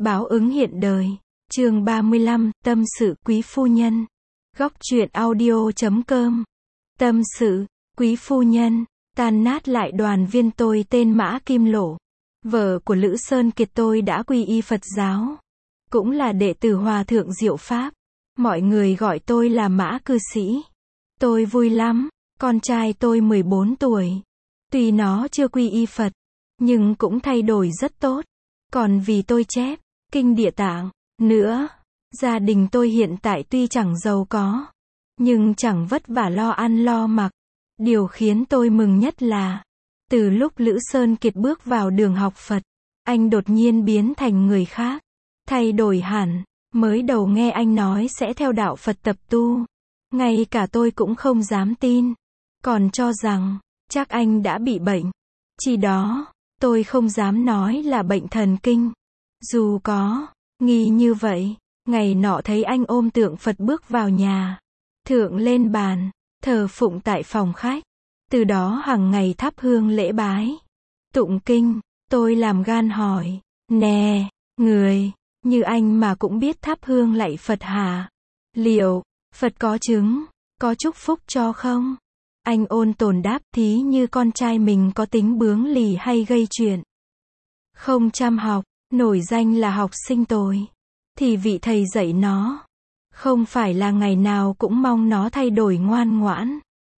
Báo ứng hiện đời. Chương 35, tâm sự quý phu nhân. Góc truyện audio.com. Tâm sự, quý phu nhân, tan nát lại đoàn viên. Tôi tên Mã Kim Lộ, vợ của Lữ Sơn Kiệt. Tôi đã quy y Phật giáo, cũng là đệ tử Hòa thượng Diệu Pháp. Mọi người gọi tôi là Mã cư sĩ. Tôi vui lắm. Con trai tôi 14 tuổi. Tuy nó chưa quy y Phật, nhưng cũng thay đổi rất tốt. Còn vì tôi chép kinh Địa Tạng nữa. Gia đình tôi hiện tại tuy chẳng giàu có, nhưng chẳng vất vả lo ăn lo mặc. Điều khiến tôi mừng nhất là, từ lúc Lữ Sơn Kiệt bước vào đường học Phật, anh đột nhiên biến thành người khác. Thay đổi hẳn. Mới đầu nghe anh nói sẽ theo đạo Phật tập tu, ngay cả tôi cũng không dám tin. Còn cho rằng, chắc anh đã bị bệnh. Chỉ đó, tôi không dám nói là bệnh thần kinh. Dù có nghi như vậy, ngày nọ thấy anh ôm tượng Phật bước vào nhà, thượng lên bàn, thờ phụng tại phòng khách. Từ đó hàng ngày thắp hương lễ bái, tụng kinh. Tôi làm gan hỏi, nè, người như anh mà cũng biết thắp hương lạy Phật hả? Liệu Phật có chứng, có chúc phúc cho không? Anh ôn tồn đáp, thí như con trai mình có tính bướng lì hay gây chuyện, không chăm học, nổi danh là học sinh tồi, thì vị thầy dạy nó, không phải là ngày nào cũng mong nó thay đổi ngoan ngoãn,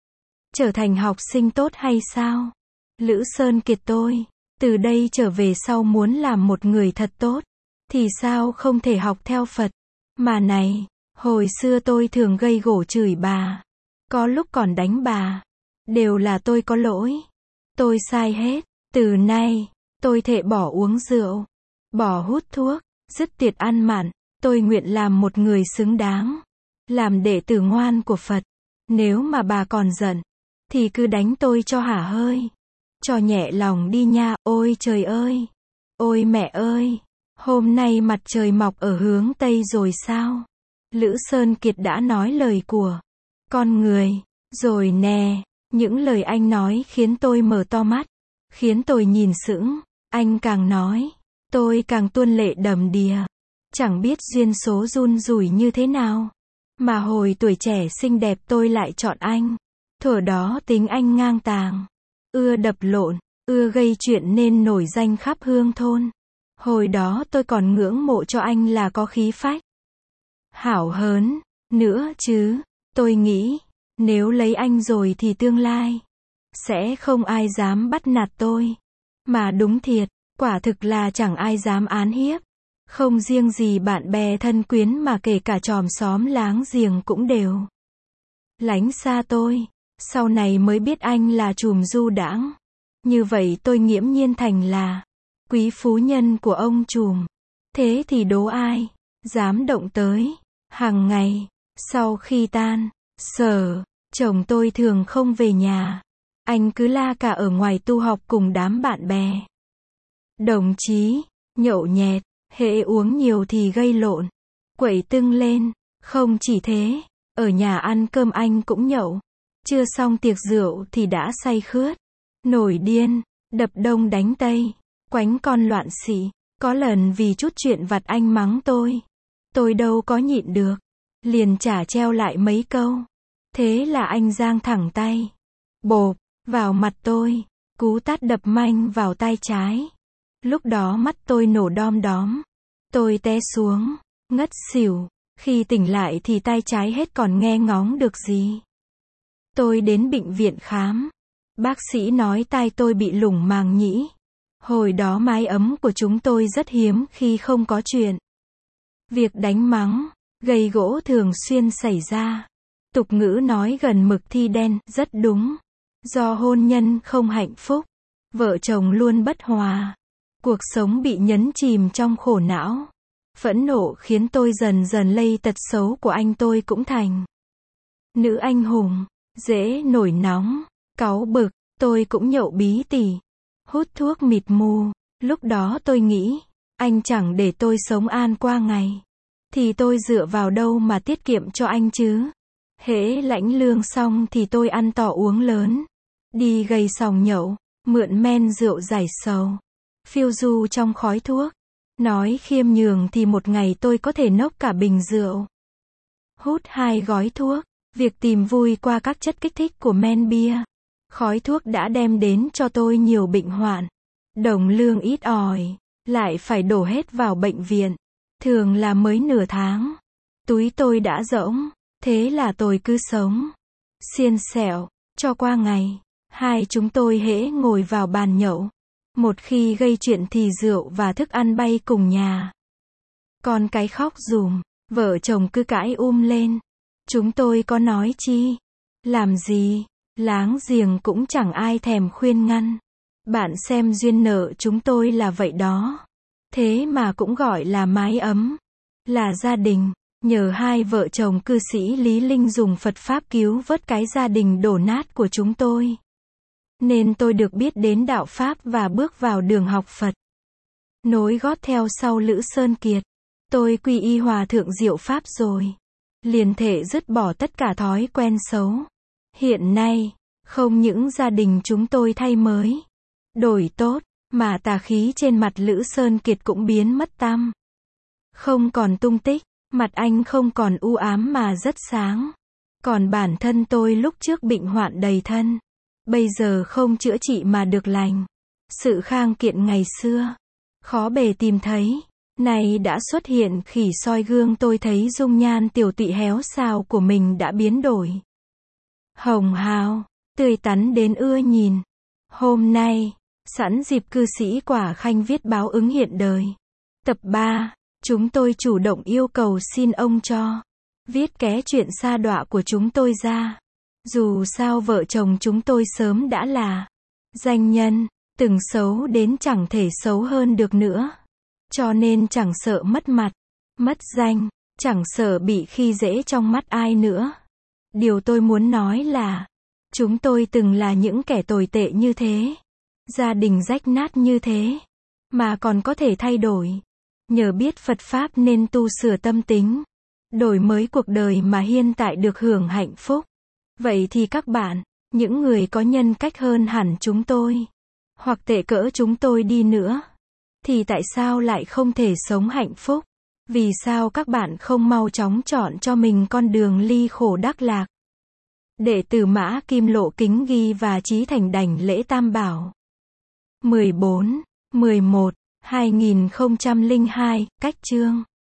trở thành học sinh tốt hay sao? Lữ Sơn Kiệt tôi, từ đây trở về sau muốn làm một người thật tốt, thì sao không thể học theo Phật? Mà này, hồi xưa tôi thường gây gổ chửi bà, có lúc còn đánh bà. Đều là tôi có lỗi. Tôi sai hết. Từ nay, tôi thệ bỏ uống rượu, bỏ hút thuốc, dứt tiệt ăn mặn. Tôi nguyện làm một người xứng đáng, làm đệ tử ngoan của Phật. Nếu mà bà còn giận, thì cứ đánh tôi cho hả hơi, cho nhẹ lòng đi nha. Ôi trời ơi, ôi mẹ ơi, hôm nay mặt trời mọc ở hướng Tây rồi sao? Lữ Sơn Kiệt đã nói lời của con người rồi nè. Những lời anh nói khiến tôi mở to mắt, khiến tôi nhìn sững. Anh càng nói, tôi càng tuôn lệ đầm đìa. Chẳng biết duyên số run rủi như thế nào, mà hồi tuổi trẻ xinh đẹp tôi lại chọn anh. Thuở đó tính anh ngang tàng, ưa đập lộn, ưa gây chuyện nên nổi danh khắp hương thôn. Hồi đó tôi còn ngưỡng mộ cho anh là có khí phách, hảo hớn nữa chứ. Tôi nghĩ, nếu lấy anh rồi thì tương lai sẽ không ai dám bắt nạt tôi. Mà đúng thiệt, quả thực là chẳng ai dám án hiếp. Không riêng gì bạn bè thân quyến mà kể cả chòm xóm láng giềng cũng đều lánh xa tôi. Sau này mới biết anh là trùm du đãng. Như vậy tôi nghiễm nhiên thành là quý phu nhân của ông trùm. Thế thì đố ai dám động tới. Hàng ngày, sau khi tan sở, chồng tôi thường không về nhà. Anh cứ la cả ở ngoài tu học cùng đám bạn bè. Đồng chí, nhậu nhẹt, hễ uống nhiều thì gây lộn, quậy tưng lên. Không chỉ thế, ở nhà ăn cơm anh cũng nhậu. Chưa xong tiệc rượu thì đã say khướt, nổi điên, đập đông đánh tây, quánh con loạn xị. Có lần vì chút chuyện vặt anh mắng tôi đâu có nhịn được, liền trả treo lại mấy câu. Thế là anh giang thẳng tay, bộp, vào mặt tôi, cú tát đập manh vào tay trái. Lúc đó mắt tôi nổ đom đóm. Tôi té xuống, ngất xỉu. Khi tỉnh lại thì tay trái hết còn nghe ngóng được gì. Tôi đến bệnh viện khám. Bác sĩ nói tai tôi bị lủng màng nhĩ. Hồi đó mái ấm của chúng tôi rất hiếm khi không có chuyện. Việc đánh mắng, gây gỗ thường xuyên xảy ra. Tục ngữ nói gần mực thi đen, rất đúng. Do hôn nhân không hạnh phúc, vợ chồng luôn bất hòa, cuộc sống bị nhấn chìm trong khổ não. Phẫn nộ khiến tôi dần dần lây tật xấu của anh. Tôi cũng thành nữ anh hùng, dễ nổi nóng, cáu bực. Tôi cũng nhậu bí tỉ, hút thuốc mịt mù. Lúc đó tôi nghĩ, anh chẳng để tôi sống an qua ngày, thì tôi dựa vào đâu mà tiết kiệm cho anh chứ? Hễ lãnh lương xong thì tôi ăn to uống lớn, đi gầy sòng nhậu, mượn men rượu giải sầu, phiêu du trong khói thuốc. Nói khiêm nhường thì một ngày tôi có thể nốc cả bình rượu. Hút 2 gói thuốc. Việc tìm vui qua các chất kích thích của men bia, khói thuốc đã đem đến cho tôi nhiều bệnh hoạn. Đồng lương ít ỏi, lại phải đổ hết vào bệnh viện. Thường là mới nửa tháng. Túi tôi đã rỗng, thế là tôi cứ sống xiên xẻo, cho qua ngày. Hai chúng tôi hễ ngồi vào bàn nhậu. Một khi gây chuyện thì rượu và thức ăn bay cùng nhà. Con cái khóc rùm, vợ chồng cứ cãi lên. Chúng tôi có nói chi? Làm gì? Láng giềng cũng chẳng ai thèm khuyên ngăn. Bạn xem duyên nợ chúng tôi là vậy đó. Thế mà cũng gọi là mái ấm. Là gia đình. Nhờ hai vợ chồng cư sĩ Lý Linh dùng Phật Pháp cứu vớt cái gia đình đổ nát của chúng tôi. Nên tôi được biết đến đạo Pháp và bước vào đường học Phật. Nối gót theo sau Lữ Sơn Kiệt. Tôi quy y Hòa Thượng Diệu Pháp rồi. Liền thể dứt bỏ tất cả thói quen xấu. Hiện nay, không những gia đình chúng tôi thay mới, đổi tốt, mà tà khí trên mặt Lữ Sơn Kiệt cũng biến mất tăm. Không còn tung tích, mặt anh không còn u ám mà rất sáng. Còn bản thân tôi lúc trước bệnh hoạn đầy thân, bây giờ không chữa trị mà được lành. Sự khang kiện ngày xưa, khó bề tìm thấy, này đã xuất hiện khi soi gương tôi thấy dung nhan tiểu tụy héo xào của mình đã biến đổi. Hồng hào, tươi tắn đến ưa nhìn. Hôm nay, sẵn dịp cư sĩ Quả Khanh viết báo ứng hiện đời. Tập 3, chúng tôi chủ động yêu cầu xin ông cho viết ké chuyện sa đọa của chúng tôi ra. Dù sao vợ chồng chúng tôi sớm đã là danh nhân, từng xấu đến chẳng thể xấu hơn được nữa. Cho nên chẳng sợ mất mặt, mất danh, chẳng sợ bị khi dễ trong mắt ai nữa. Điều tôi muốn nói là, chúng tôi từng là những kẻ tồi tệ như thế, gia đình rách nát như thế, mà còn có thể thay đổi. Nhờ biết Phật Pháp nên tu sửa tâm tính, đổi mới cuộc đời mà hiện tại được hưởng hạnh phúc. Vậy thì các bạn, những người có nhân cách hơn hẳn chúng tôi, hoặc tệ cỡ chúng tôi đi nữa, thì tại sao lại không thể sống hạnh phúc? Vì sao các bạn không mau chóng chọn cho mình con đường ly khổ đắc lạc? Đệ tử Mã Kim Lộ kính ghi và chí thành đảnh lễ Tam Bảo. 14, 11, 2002, cách chương